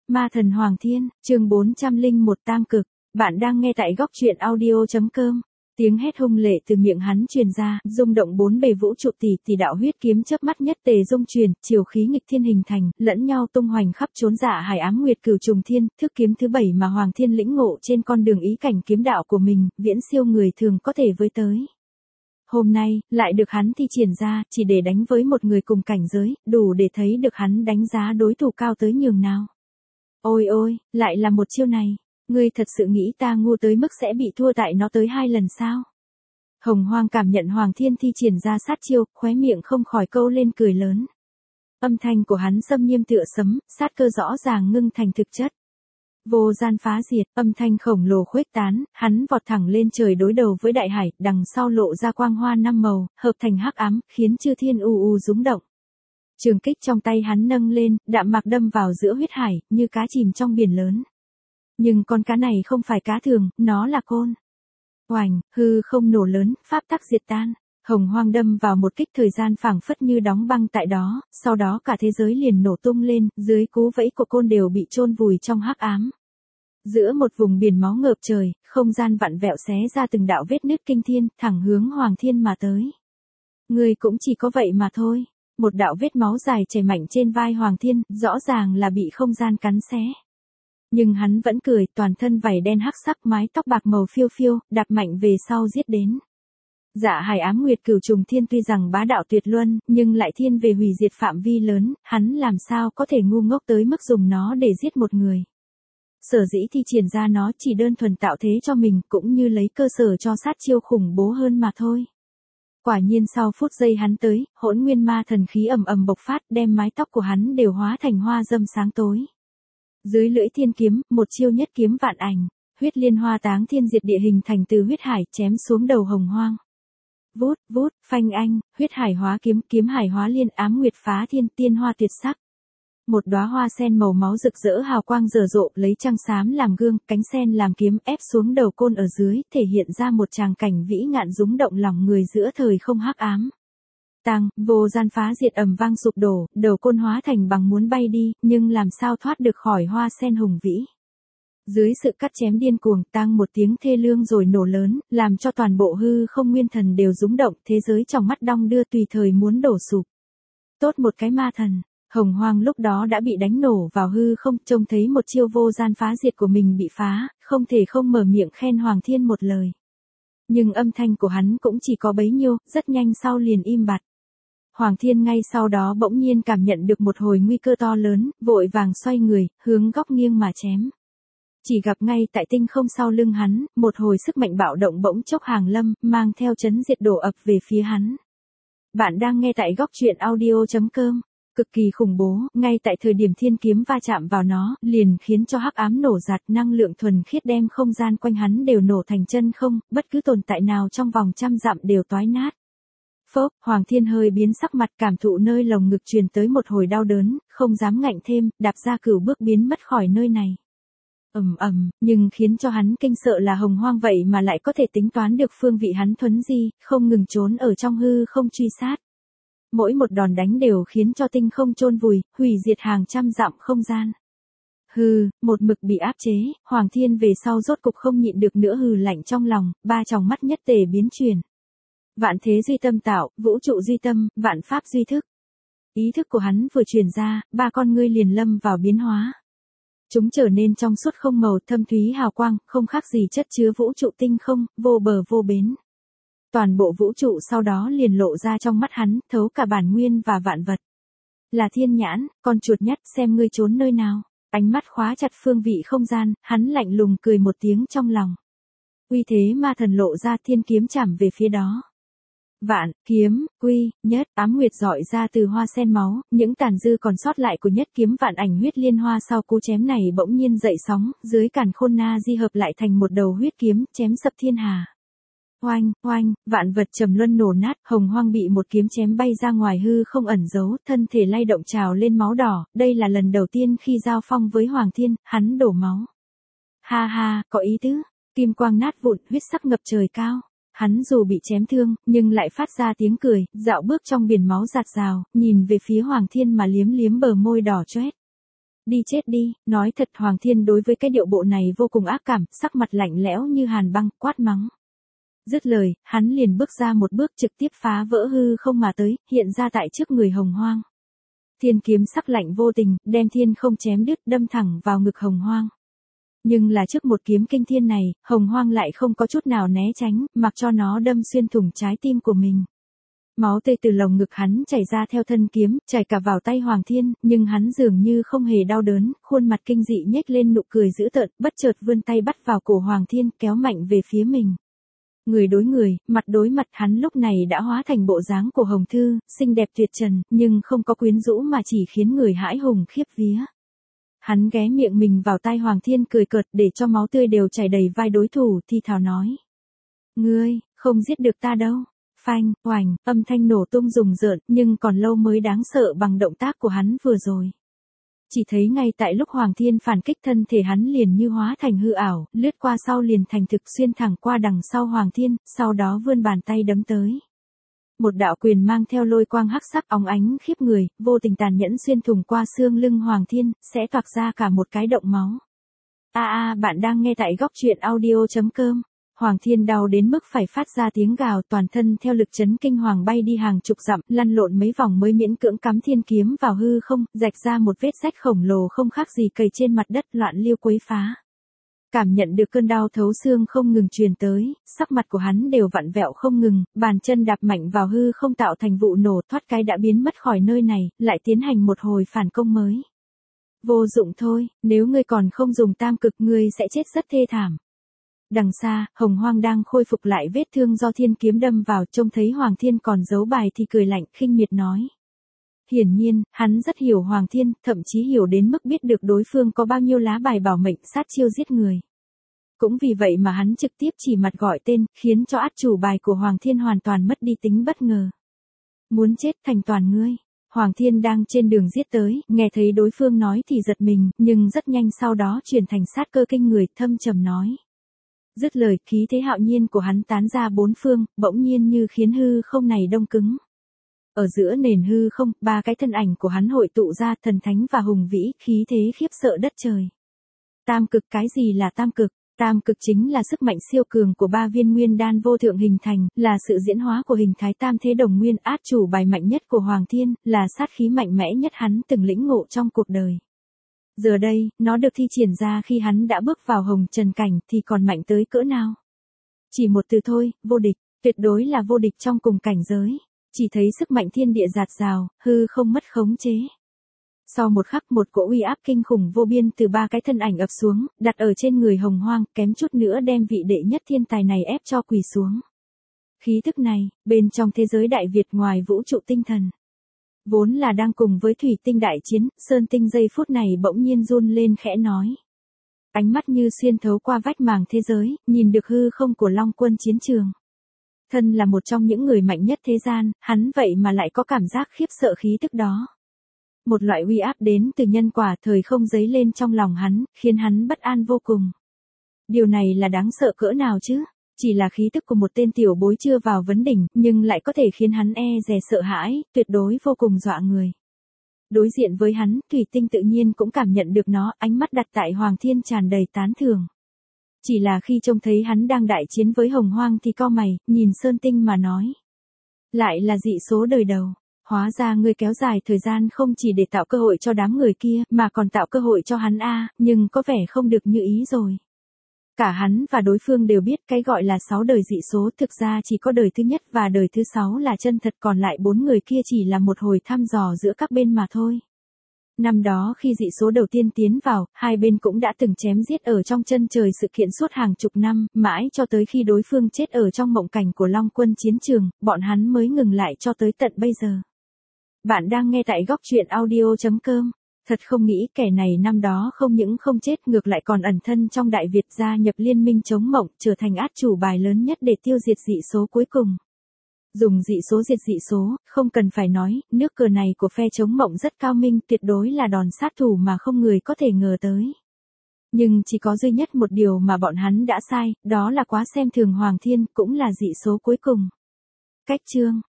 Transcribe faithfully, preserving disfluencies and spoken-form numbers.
Ma thần Hoàng Thiên, chương bốn trăm lẻ một tam cực. Bạn đang nghe tại góc truyện audio chấm com. Tiếng hét hung lệ từ miệng hắn truyền ra, rung động bốn bề vũ trụ, tỷ tỷ đạo huyết kiếm chớp mắt nhất tề dung truyền, chiều khí nghịch thiên hình thành, lẫn nhau tung hoành khắp chốn Dạ Hải Ám Nguyệt Cửu Trùng Thiên, thức kiếm thứ bảy mà Hoàng Thiên lĩnh ngộ trên con đường ý cảnh kiếm đạo của mình, viễn siêu người thường có thể với tới. Hôm nay, lại được hắn thi triển ra, chỉ để đánh với một người cùng cảnh giới, đủ để thấy được hắn đánh giá đối thủ cao tới nhường nào. Ôi ôi, lại là một chiêu này, ngươi thật sự nghĩ ta ngu tới mức sẽ bị thua tại nó tới hai lần sao? Hồng Hoang cảm nhận Hoàng Thiên thi triển ra sát chiêu, khóe miệng không khỏi câu lên cười lớn. Âm thanh của hắn xâm nghiêm tựa sấm, sát cơ rõ ràng ngưng thành thực chất. Vô gian phá diệt, âm thanh khổng lồ khuếch tán, hắn vọt thẳng lên trời đối đầu với đại hải, đằng sau lộ ra quang hoa năm màu, hợp thành hắc ám, khiến chư thiên u u rúng động. Trường kích trong tay hắn nâng lên, đạm mạc đâm vào giữa huyết hải, như cá chìm trong biển lớn. Nhưng con cá này không phải cá thường, nó là côn. Oành, hư không nổ lớn, pháp tắc diệt tan. Hồng Hoang đâm vào một kích, thời gian phảng phất như đóng băng tại đó, sau đó cả thế giới liền nổ tung lên, dưới cú vẫy của côn đều bị chôn vùi trong hắc ám. Giữa một vùng biển máu ngợp trời, không gian vặn vẹo xé ra từng đạo vết nứt kinh thiên, thẳng hướng Hoàng Thiên mà tới. Người cũng chỉ có vậy mà thôi. Một đạo vết máu dài chảy mạnh trên vai Hoàng Thiên, rõ ràng là bị không gian cắn xé. Nhưng hắn vẫn cười, toàn thân vảy đen hắc sắc, mái tóc bạc màu phiêu phiêu, đạp mạnh về sau giết đến. Dạ Hải Ám Nguyệt Cửu Trùng Thiên tuy rằng bá đạo tuyệt luân, nhưng lại thiên về hủy diệt phạm vi lớn, hắn làm sao có thể ngu ngốc tới mức dùng nó để giết một người. Sở dĩ thi triển ra nó chỉ đơn thuần tạo thế cho mình, cũng như lấy cơ sở cho sát chiêu khủng bố hơn mà thôi. Quả nhiên sau phút giây hắn tới, hỗn nguyên ma thần khí ầm ầm bộc phát, đem mái tóc của hắn đều hóa thành hoa dâm sáng tối. Dưới lưỡi thiên kiếm, một chiêu nhất kiếm vạn ảnh, huyết liên hoa táng thiên diệt địa hình thành từ huyết hải, chém xuống đầu Hồng Hoang. Vút, vút, phanh anh, huyết hải hóa kiếm, kiếm hải hóa liên, ám nguyệt phá thiên, tiên hoa tuyệt sắc. Một đóa hoa sen màu máu rực rỡ hào quang rờ rộ, lấy trăng xám làm gương, cánh sen làm kiếm, ép xuống đầu côn ở dưới, thể hiện ra một tràng cảnh vĩ ngạn rúng động lòng người giữa thời không hắc ám. Tang, vô gian phá diệt ầm vang sụp đổ, đầu côn hóa thành bằng muốn bay đi, nhưng làm sao thoát được khỏi hoa sen hùng vĩ. Dưới sự cắt chém điên cuồng, tang một tiếng thê lương rồi nổ lớn, làm cho toàn bộ hư không nguyên thần đều rúng động, thế giới trong mắt đong đưa tùy thời muốn đổ sụp. Tốt một cái ma thần. Hồng Hoang lúc đó đã bị đánh nổ vào hư không, trông thấy một chiêu vô gian phá diệt của mình bị phá, không thể không mở miệng khen Hoàng Thiên một lời. Nhưng âm thanh của hắn cũng chỉ có bấy nhiêu, rất nhanh sau liền im bặt. Hoàng Thiên ngay sau đó bỗng nhiên cảm nhận được một hồi nguy cơ to lớn, vội vàng xoay người, hướng góc nghiêng mà chém. Chỉ gặp ngay tại tinh không sau lưng hắn, một hồi sức mạnh bạo động bỗng chốc hàng lâm, mang theo chấn diệt đổ ập về phía hắn. Bạn đang nghe tại góc truyện audio chấm com. Cực kỳ khủng bố, ngay tại thời điểm thiên kiếm va chạm vào nó, liền khiến cho hắc ám nổ giạt, năng lượng thuần khiết đem không gian quanh hắn đều nổ thành chân không, bất cứ tồn tại nào trong vòng trăm dặm đều toái nát. Phốc, Hoàng Thiên hơi biến sắc mặt, cảm thụ nơi lồng ngực truyền tới một hồi đau đớn, không dám ngạnh thêm, đạp ra cửu bước biến mất khỏi nơi này. Ầm ầm, nhưng khiến cho hắn kinh sợ là Hồng Hoang vậy mà lại có thể tính toán được phương vị hắn thuấn di, không ngừng trốn ở trong hư không truy sát. Mỗi một đòn đánh đều khiến cho tinh không chôn vùi, hủy diệt hàng trăm dặm không gian. Hừ, một mực bị áp chế, Hoàng Thiên về sau rốt cục không nhịn được nữa hừ lạnh trong lòng, ba tròng mắt nhất tề biến chuyển. Vạn thế duy tâm tạo, vũ trụ duy tâm, vạn pháp duy thức. Ý thức của hắn vừa truyền ra, ba con ngươi liền lâm vào biến hóa. Chúng trở nên trong suốt không màu, thâm thúy hào quang, không khác gì chất chứa vũ trụ tinh không, vô bờ vô bến. Toàn bộ vũ trụ sau đó liền lộ ra trong mắt hắn, thấu cả bản nguyên và vạn vật. Là thiên nhãn, con chuột nhắt, xem ngươi trốn nơi nào. Ánh mắt khóa chặt phương vị không gian, hắn lạnh lùng cười một tiếng trong lòng. Uy thế ma thần lộ ra, thiên kiếm chảm về phía đó. Vạn, kiếm, quy, nhất, ám nguyệt dọi ra từ hoa sen máu, những tàn dư còn sót lại của nhất kiếm vạn ảnh huyết liên hoa sau cú chém này bỗng nhiên dậy sóng, dưới càn khôn na di hợp lại thành một đầu huyết kiếm, chém sập thiên hà. Oanh, oanh, vạn vật trầm luân nổ nát, Hồng Hoang bị một kiếm chém bay ra ngoài hư không ẩn giấu, thân thể lay động trào lên máu đỏ, đây là lần đầu tiên khi giao phong với Hoàng Thiên, hắn đổ máu. Ha ha, có ý tứ, kim quang nát vụn, huyết sắc ngập trời cao. Hắn dù bị chém thương, nhưng lại phát ra tiếng cười, dạo bước trong biển máu giạt rào, nhìn về phía Hoàng Thiên mà liếm liếm bờ môi đỏ chóét. Đi chết đi, nói thật Hoàng Thiên đối với cái điệu bộ này vô cùng ác cảm, sắc mặt lạnh lẽo như hàn băng, quát mắng. Dứt lời, hắn liền bước ra một bước trực tiếp phá vỡ hư không mà tới, hiện ra tại trước người Hồng Hoang. Thiên kiếm sắc lạnh vô tình, đem thiên không chém đứt đâm thẳng vào ngực Hồng Hoang. Nhưng là trước một kiếm kinh thiên này, Hồng Hoang lại không có chút nào né tránh, mặc cho nó đâm xuyên thủng trái tim của mình. Máu tươi từ lồng ngực hắn chảy ra theo thân kiếm, chảy cả vào tay Hoàng Thiên, nhưng hắn dường như không hề đau đớn, khuôn mặt kinh dị nhếch lên nụ cười dữ tợn, bất chợt vươn tay bắt vào cổ Hoàng Thiên, kéo mạnh về phía mình. Người đối người, mặt đối mặt, hắn lúc này đã hóa thành bộ dáng của Hồng Thư, xinh đẹp tuyệt trần, nhưng không có quyến rũ mà chỉ khiến người hãi hùng khiếp vía. Hắn ghé miệng mình vào tai Hoàng Thiên cười cợt để cho máu tươi đều chảy đầy vai đối thủ, thi thào nói. Ngươi, không giết được ta đâu. Phanh, oành, âm thanh nổ tung rùng rợn, nhưng còn lâu mới đáng sợ bằng động tác của hắn vừa rồi. Chỉ thấy ngay tại lúc Hoàng Thiên phản kích, thân thể hắn liền như hóa thành hư ảo, lướt qua sau liền thành thực xuyên thẳng qua đằng sau Hoàng Thiên, sau đó vươn bàn tay đấm tới. Một đạo quyền mang theo lôi quang hắc sắc óng ánh khiếp người, vô tình tàn nhẫn xuyên thủng qua xương lưng Hoàng Thiên, sẽ toạc ra cả một cái động máu. A a, bạn đang nghe tại góc truyện audio chấm com. Hoàng Thiên đau đến mức phải phát ra tiếng gào, toàn thân theo lực chấn kinh hoàng bay đi hàng chục dặm, lăn lộn mấy vòng mới miễn cưỡng cắm thiên kiếm vào hư không, rạch ra một vết rách khổng lồ không khác gì cầy trên mặt đất, loạn liêu quấy phá. Cảm nhận được cơn đau thấu xương không ngừng truyền tới, sắc mặt của hắn đều vặn vẹo không ngừng, bàn chân đạp mạnh vào hư không tạo thành vụ nổ, thoát cái đã biến mất khỏi nơi này, lại tiến hành một hồi phản công mới. Vô dụng thôi, nếu ngươi còn không dùng tam cực ngươi sẽ chết rất thê thảm. Đằng xa, Hồng Hoang đang khôi phục lại vết thương do thiên kiếm đâm vào, trông thấy Hoàng Thiên còn giấu bài thì cười lạnh, khinh miệt nói. Hiển nhiên, hắn rất hiểu Hoàng Thiên, thậm chí hiểu đến mức biết được đối phương có bao nhiêu lá bài bảo mệnh sát chiêu giết người. Cũng vì vậy mà hắn trực tiếp chỉ mặt gọi tên, khiến cho át chủ bài của Hoàng Thiên hoàn toàn mất đi tính bất ngờ. Muốn chết thành toàn ngươi. Hoàng Thiên đang trên đường giết tới, nghe thấy đối phương nói thì giật mình, nhưng rất nhanh sau đó chuyển thành sát cơ kinh người, thâm trầm nói. Dứt lời, khí thế hạo nhiên của hắn tán ra bốn phương, bỗng nhiên như khiến hư không này đông cứng. Ở giữa nền hư không, ba cái thân ảnh của hắn hội tụ ra, thần thánh và hùng vĩ, khí thế khiếp sợ đất trời. Tam cực, cái gì là tam cực? Tam cực chính là sức mạnh siêu cường của ba viên nguyên đan vô thượng hình thành, là sự diễn hóa của hình thái tam thế đồng nguyên, át chủ bài mạnh nhất của Hoàng Thiên, là sát khí mạnh mẽ nhất hắn từng lĩnh ngộ trong cuộc đời. Giờ đây, nó được thi triển ra khi hắn đã bước vào hồng trần cảnh thì còn mạnh tới cỡ nào? Chỉ một từ thôi, vô địch, tuyệt đối là vô địch trong cùng cảnh giới. Chỉ thấy sức mạnh thiên địa dạt dào, hư không mất khống chế. Sau một khắc, một cỗ uy áp kinh khủng vô biên từ ba cái thân ảnh ập xuống, đặt ở trên người Hồng Hoang, kém chút nữa đem vị đệ nhất thiên tài này ép cho quỳ xuống. Khí thức này, bên trong thế giới đại Việt ngoài vũ trụ tinh thần. Vốn là đang cùng với thủy tinh đại chiến, Sơn Tinh giây phút này bỗng nhiên run lên khẽ nói. Ánh mắt như xuyên thấu qua vách màng thế giới, nhìn được hư không của Long Quân chiến trường. Thân là một trong những người mạnh nhất thế gian, hắn vậy mà lại có cảm giác khiếp sợ khí tức đó. Một loại uy áp đến từ nhân quả thời không dấy lên trong lòng hắn, khiến hắn bất an vô cùng. Điều này là đáng sợ cỡ nào chứ? Chỉ là khí tức của một tên tiểu bối chưa vào vấn đỉnh, nhưng lại có thể khiến hắn e dè sợ hãi, tuyệt đối vô cùng dọa người. Đối diện với hắn, thủy tinh tự nhiên cũng cảm nhận được nó, ánh mắt đặt tại Hoàng Thiên tràn đầy tán thưởng. Chỉ là khi trông thấy hắn đang đại chiến với Hồng Hoang thì cau mày, nhìn Sơn Tinh mà nói. Lại là dị số đời đầu. Hóa ra ngươi kéo dài thời gian không chỉ để tạo cơ hội cho đám người kia, mà còn tạo cơ hội cho hắn a, nhưng có vẻ không được như ý rồi. Cả hắn và đối phương đều biết cái gọi là sáu đời dị số thực ra chỉ có đời thứ nhất và đời thứ sáu là chân thật, còn lại bốn người kia chỉ là một hồi thăm dò giữa các bên mà thôi. Năm đó khi dị số đầu tiên tiến vào, hai bên cũng đã từng chém giết ở trong chân trời sự kiện suốt hàng chục năm, mãi cho tới khi đối phương chết ở trong mộng cảnh của Long Quân chiến trường, bọn hắn mới ngừng lại cho tới tận bây giờ. Bạn đang nghe tại góc truyện audio chấm com. Thật không nghĩ kẻ này năm đó không những không chết ngược lại còn ẩn thân trong Đại Việt gia nhập liên minh chống mộng, trở thành át chủ bài lớn nhất để tiêu diệt dị số cuối cùng. Dùng dị số diệt dị số, không cần phải nói, nước cờ này của phe chống mộng rất cao minh, tuyệt đối là đòn sát thủ mà không người có thể ngờ tới. Nhưng chỉ có duy nhất một điều mà bọn hắn đã sai, đó là quá xem thường Hoàng Thiên, cũng là dị số cuối cùng. Cách chương